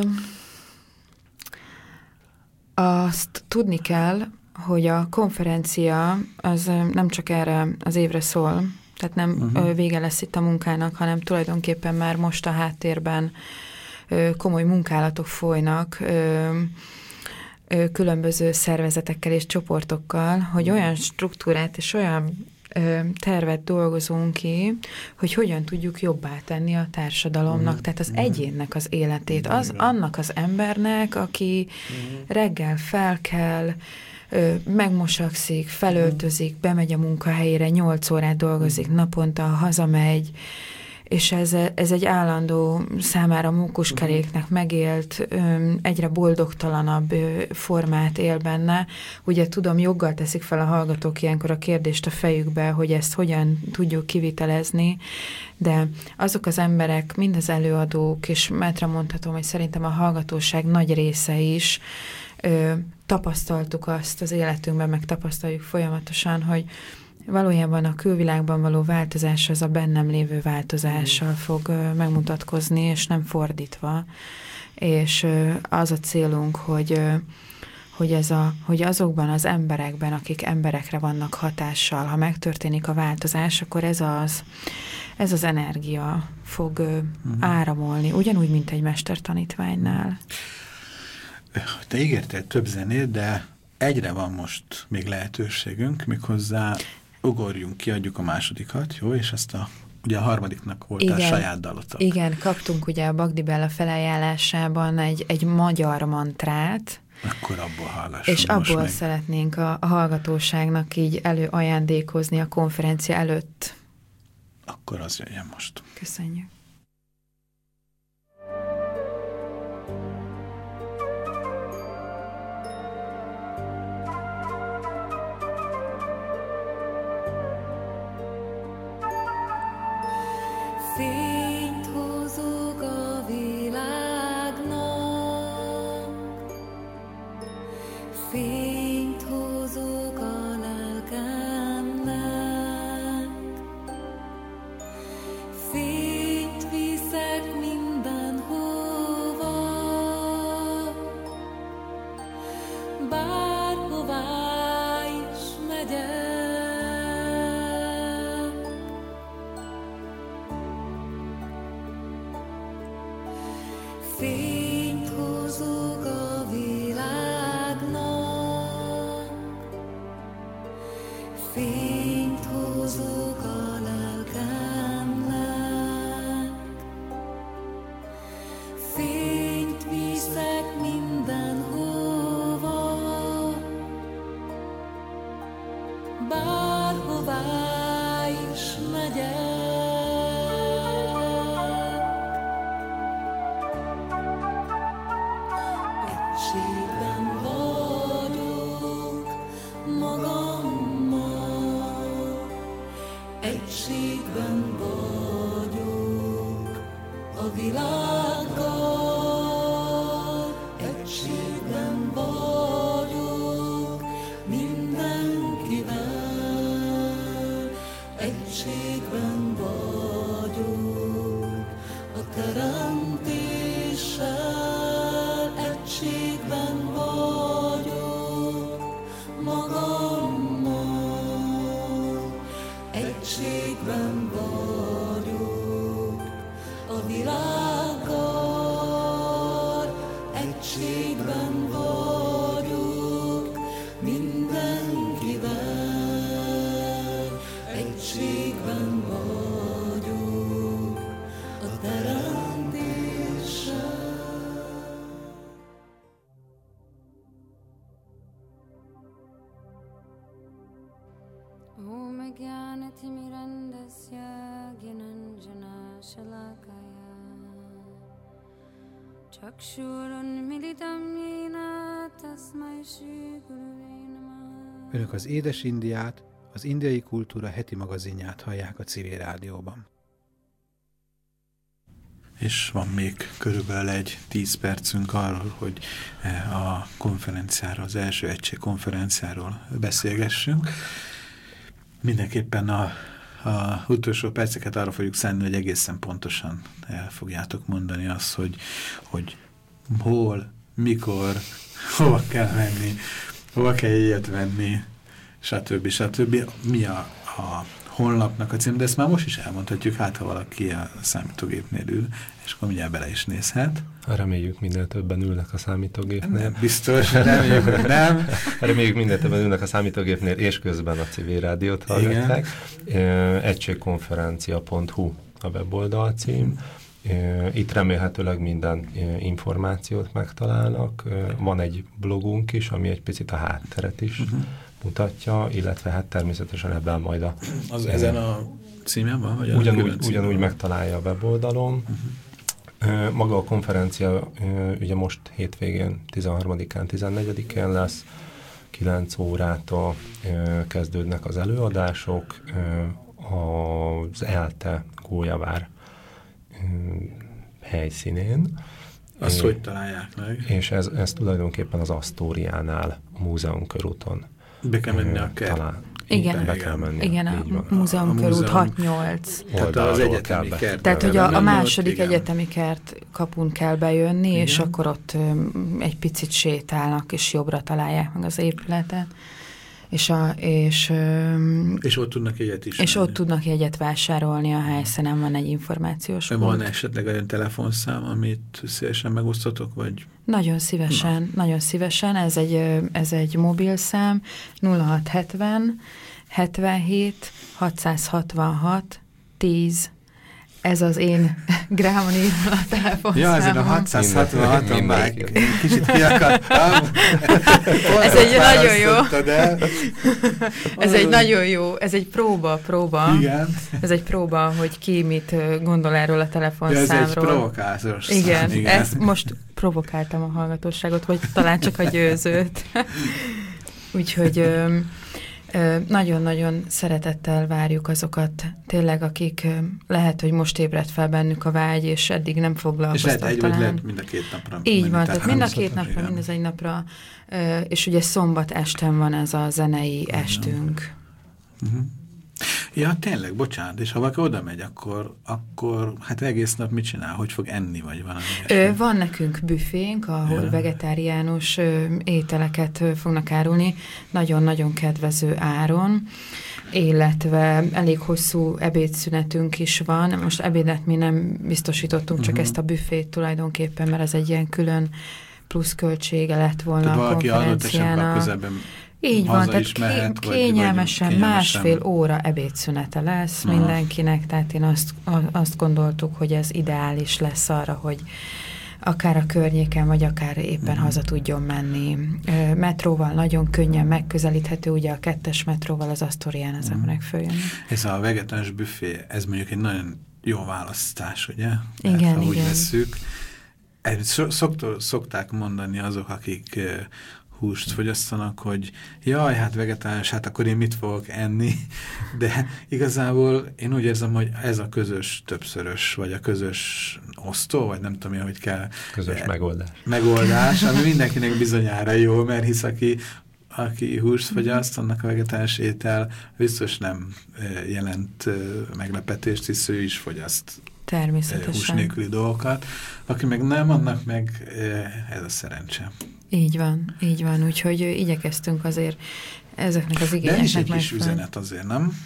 C: azt tudni kell, hogy a konferencia az nem csak erre az évre szól, Tehát nem
B: uh-huh.
C: vége lesz itt a munkának, hanem tulajdonképpen már most a háttérben komoly munkálatok folynak, különböző szervezetekkel és csoportokkal, hogy olyan struktúrát és olyan tervet dolgozunk ki, hogy hogyan tudjuk jobbá tenni a társadalomnak, mm. tehát az mm. egyénnek az életét, az mm. annak az embernek, aki mm. reggel felkel, megmosakszik, felöltözik, bemegy a munkahelyére, nyolc órát dolgozik mm. naponta, hazamegy, és ez, ez egy állandó számára mókuskeréknek megélt, egyre boldogtalanabb formát él benne. Ugye tudom, joggal teszik fel a hallgatók ilyenkor a kérdést a fejükbe, hogy ezt hogyan tudjuk kivitelezni, de azok az emberek, mind az előadók, és mátra mondhatom, hogy szerintem a hallgatóság nagy része is, tapasztaltuk azt az életünkben, meg tapasztaljuk folyamatosan, hogy valójában a külvilágban való változás az a bennem lévő változással fog megmutatkozni, és nem fordítva. És az a célunk, hogy, hogy, ez a, hogy azokban az emberekben, akik emberekre vannak hatással, ha megtörténik a változás, akkor ez az, ez az energia fog uh-huh. áramolni, ugyanúgy, mint egy mestertanítványnál.
B: Te ígértél több zenét, de egyre van most még lehetőségünk, méghozzá ugorjunk ki, adjuk a másodikat, jó? És ezt a, ugye a harmadiknak voltál
C: igen,
B: saját dalotok.
C: Igen, kaptunk ugye a Bagdi Bella felajánlásában egy, egy magyar mantrát,
B: akkor abból hallgassunk.
C: És abból meg. Szeretnénk a, a hallgatóságnak így előajándékozni a konferencia előtt.
B: Akkor az jöjjön most.
C: Köszönjük.
E: Fényt hozok a világnak, fényt hozok a lelkemnek, fényt viszek mindenhova, bárhová is megyek. Fényt hozok a világnak, fényt hozok a lelkemnek, fényt viszek mindenhova, bárhová is megyek. Egységben vagyok magammal, egységben vagyok a világgal, egységben vagyok mindenkivel, egységben vagyok a teremtéssel, egységben vagyok magammal, egységben vagyok a világgal, egységben vagyok mindenkivel, egységben vagyok a teremtéssel. Om Jnanatimirandasya Gyananjana Shalakaya Chakshurunmilitam Yena Tasmai Shri Gurave Namah.
A: Önök az Édes Indiát, az Indiai Kultúra heti magazinját hallják a Civil Rádióban.
B: És van még körülbelül egy tíz percünk arról, hogy a konferenciáról, az első egység konferenciáról beszélgessünk. Mindenképpen a, a utolsó perceket arra fogjuk szánni, hogy egészen pontosan el fogjátok mondani azt, hogy, hogy hol, mikor, hova kell menni, hova kell ilyet venni, stb. stb. Mi a, a honlapnak a cím, de ezt már most is elmondhatjuk, hát ha valaki a számítógépnél ül, és akkor mindjárt bele is nézhet.
D: Reméljük minél többen ülnek a számítógépnél.
B: Nem, biztos, reméljük, hogy nem.
D: Reméljük minél többen ülnek a számítógépnél, és közben a civil rádiót hallgatják. egységkonferencia pont hu a weboldal cím. Itt remélhetőleg minden információt megtalálnak. Van egy blogunk is, ami egy picit a hátteret is uh-huh. mutatja, illetve hát természetesen ebben majd a...
B: Az ezen a címen van? Vagy
D: ugyanúgy, címen ugyanúgy van? Megtalálja a weboldalon. Uh-huh. Maga a konferencia ugye most hétvégén tizenharmadikán, tizennegyedikén lesz, kilenc órától kezdődnek az előadások, az ELTE Gólyavár helyszínén.
B: Azt hogy találják meg?
D: És ez, ez tulajdonképpen az Asztóriánál, a múzeum körúton.
B: Be kell menni a kert.
C: Talán, igen,
D: be kell menni.
C: Igen, a, a múzeum körút hat nyolc.
B: Tehát az egyetemi kert.
C: Tehát, hogy a, a második egyetemi kert kapun kell bejönni, igen. És akkor ott um, egy picit sétálnak, és jobbra találják meg az épületet. És, a, és,
B: és ott tudnak jegyet is.
C: És menni. Ott tudnak jegyet vásárolni, a helyszínen van egy információs pult.
B: Van esetleg olyan telefonszám, amit szívesen megosztotok, vagy?
C: Nagyon szívesen, Na. nagyon szívesen. Ez egy, ez egy mobilszám, nulla hat hetven hetvenhét hatszázhatvanhat tíz. Ez az én Grámon írva a telefonszámom.
B: Ja, ezen a hatszázhatvanhaton már kicsit kiakadtam.
C: Ez egy nagyon jó. Ez egy nagyon jó, ez egy próba, próba.
B: Igen.
C: Ez egy próba, hogy ki mit gondol erről a telefonszámról.
B: Ja, ez egy provokációs szám.
C: Igen, igen. Ezt most provokáltam a hallgatóságot, vagy talán csak a győzőt. Úgyhogy... nagyon-nagyon szeretettel várjuk azokat, tényleg, akik lehet, hogy most ébredt fel bennük a vágy, és eddig nem foglalkoztak. És lehet,
B: egy, lehet mind a két napra.
C: Így van, tehát mind a két napra, mind az egy napra, és ugye szombat esten van ez a zenei igen. estünk.
B: Uh-huh. Ja, tényleg, bocsánat, és ha valaki oda megy, akkor, akkor hát egész nap mit csinál? Hogy fog enni, vagy valami
C: Ö, Van nekünk büfénk, ahol ja. vegetáriánus ö, ételeket ö, fognak árulni, nagyon-nagyon kedvező áron, illetve elég hosszú ebédszünetünk is van. Most ebédet mi nem biztosítottunk, csak uh-huh. ezt a büfét tulajdonképpen, mert ez egy ilyen külön pluszköltsége lett volna tehát a konferenciának. Így van, tehát mehet, kényelmesen vagy, vagy másfél óra ebédszünete lesz Aha. mindenkinek, tehát én azt, azt gondoltuk, hogy ez ideális lesz arra, hogy akár a környéken, vagy akár éppen mm. haza tudjon menni. Metróval nagyon könnyen megközelíthető, ugye a kettes metróval az Asztórián az mm. emberek följönni.
B: Ez a vegetáns büfé, ez mondjuk egy nagyon jó választás, ugye?
C: Igen,
B: Mert, ha
C: igen.
B: úgy vesszük, szoktól, szokták mondani azok, akik húst fogyasztanak, hogy jaj, hát vegetáris, hát akkor én mit fogok enni, de igazából én úgy érzem, hogy ez a közös többszörös, vagy a közös osztó, vagy nem tudom, hogy kell.
D: Közös e, megoldás.
B: Megoldás, ami mindenkinek bizonyára jó, mert hisz aki, aki húst fogyaszt, annak a vegetáris étel biztos nem jelent meglepetést, hisz ő is fogyaszt
C: természetesen
B: hús nélküli dolgokat. Aki meg nem, annak meg ez a szerencse.
C: Így van, így van, úgyhogy igyekeztünk azért ezeknek az igényeknek.
B: De is egy kis üzenet azért, nem?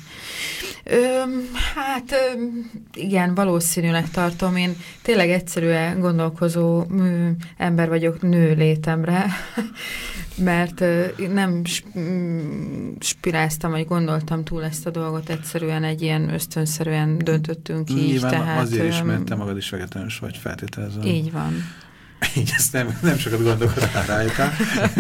C: Öm, hát öm, igen, valószínűleg tartom. Én tényleg egyszerűen gondolkozó mű, ember vagyok nő létemre, mert ö, nem spiráztam, vagy gondoltam túl ezt a dolgot, egyszerűen egy ilyen ösztönszerűen döntöttünk így.
B: Nyilván
C: tehát,
B: azért is,
C: öm,
B: mert te magad is vegetáriánus vagy, feltételezem.
C: Így van.
B: Így ezt nem, nem sokat gondolkodtál rajta.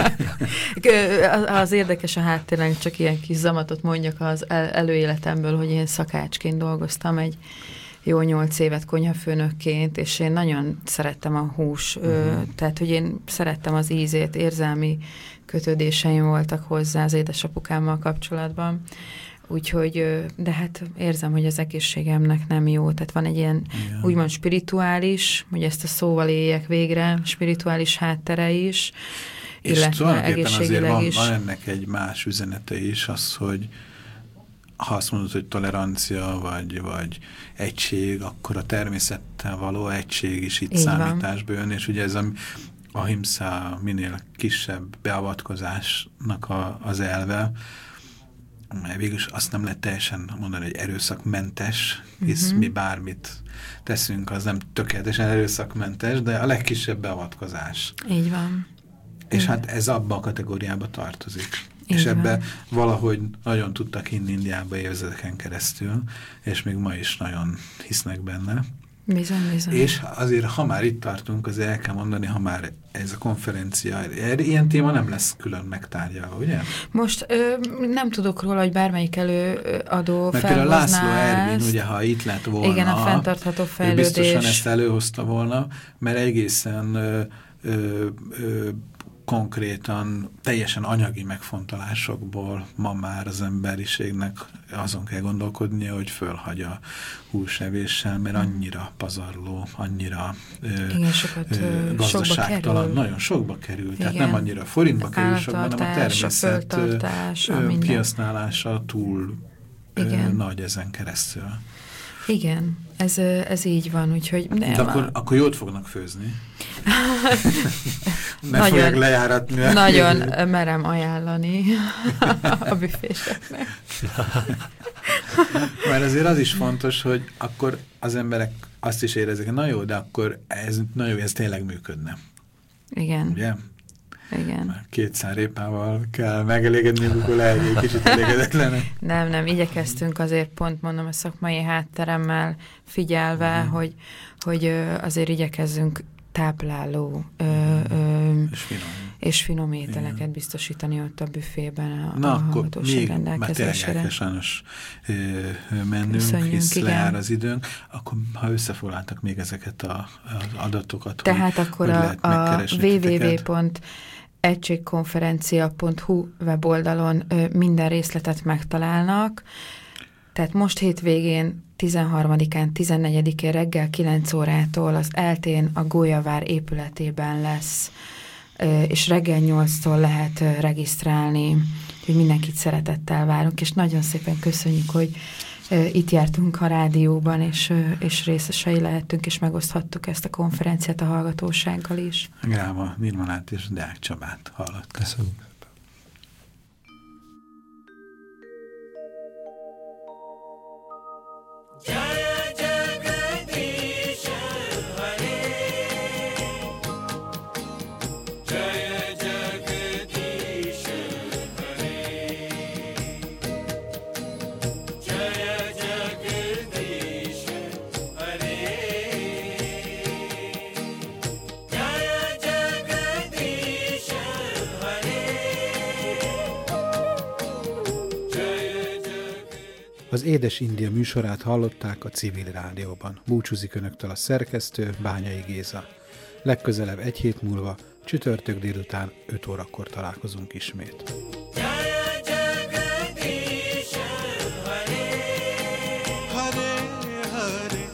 C: Az érdekes a háttérnek, csak ilyen kis zamatot mondjak az el, előéletemből, hogy én szakácsként dolgoztam egy jó nyolc évet konyhafőnökként, és én nagyon szerettem a hús, uh-huh. ö, tehát hogy én szerettem az ízét, érzelmi kötődéseim voltak hozzá az édesapukámmal kapcsolatban. Úgyhogy, de hát érzem, hogy az egészségemnek nem jó. Tehát van egy ilyen igen. úgymond spirituális, hogy ezt a szóval éljek végre, spirituális háttere is,
B: és
C: illetve egészségileg
B: van,
C: is.
B: van ennek egy más üzenete is, az, hogy ha azt mondod, hogy tolerancia, vagy, vagy egység, akkor a természettel való egység is itt így számításba jön, és ugye ez a ahimsa minél kisebb beavatkozásnak a, az elve, végülis azt nem lehet teljesen mondani, hogy erőszakmentes, hisz uh-huh. mi bármit teszünk, az nem tökéletesen erőszakmentes, de a legkisebb beavatkozás.
C: Így van.
B: És
C: Igen.
B: hát ez abba a kategóriába tartozik.
C: Így
B: és
C: van.
B: ebbe valahogy nagyon tudtak hinni Indiába évtizedeken keresztül, és még ma is nagyon hisznek benne.
C: Bizony, bizony.
B: És azért, ha már itt tartunk, azért el kell mondani, ha már ez a konferencia, ilyen téma nem lesz külön megtárgyalva, ugye?
C: Most ö, nem tudok róla, hogy bármelyik előadó
B: mert például László Ervin,
C: ezt.
B: ugye, ha itt lett volna,
C: igen, a fenntartható fejlődés.
B: Ő biztosan ezt előhozta volna, mert egészen ö, ö, ö, konkrétan, teljesen anyagi megfontolásokból ma már az emberiségnek azon kell gondolkodnia, hogy fölhagy a húsevéssel, mert annyira pazarló, annyira
C: igen, sokat,
B: ö, gazdaságtalan, sokba nagyon sokba kerül. Igen. Tehát nem annyira forintba kerül sokba, hanem a természet a kihasználása túl ö, nagy ezen keresztül.
C: Igen, ez, ez így van, úgyhogy... Nem,
B: de akkor, akkor jót fognak főzni. Ne nagyon, fogják lejáratni.
C: Nagyon merem ajánlani a büféseknek.
B: Mert azért az is fontos, hogy akkor az emberek azt is érezik, na jó, de akkor ez, na jó, ez tényleg működne.
C: Igen.
B: Ugye?
C: Igen.
B: Már két szárépával kell megelégedni, akkor lehet egy kicsit elégedetlenek.
C: Nem, nem, igyekeztünk azért pont, mondom, a szakmai hátteremmel figyelve, mm. hogy, hogy azért igyekezzünk tápláló ö, ö,
B: és finom,
C: és finom ételeket igen. biztosítani ott a büfében a,
B: na,
C: a hallgatóság rendelkezésére.
B: Na, akkor sajnos ö, mennünk, köszönjünk, hisz igen. lejár az időnk, akkor ha összefoglaltak még ezeket a, az adatokat,
C: tehát
B: hogy,
C: akkor
B: hogy
C: a,
B: lehet
C: a double-u double-u double-u pont egységkonferencia pont hu weboldalon ö, minden részletet megtalálnak. Tehát most hétvégén tizenharmadikán, tizennegyedikén reggel kilenc órától az Eltén a Gólyavár épületében lesz, és reggel nyolctól lehet regisztrálni, hogy mindenkit szeretettel várunk, és nagyon szépen köszönjük, hogy itt jártunk a rádióban, és, és részesei lehettünk, és megoszthattuk ezt a konferenciát a hallgatósággal is.
B: Gráma Nirmalát és Deák Csabát hallott.
D: Köszönjük.
A: Az Édes India műsorát hallották a Civil Rádióban. Búcsúzik önöktől a szerkesztő, Bányai Géza. Legközelebb egy hét múlva, csütörtök délután öt órakor találkozunk ismét. Hare, Hare.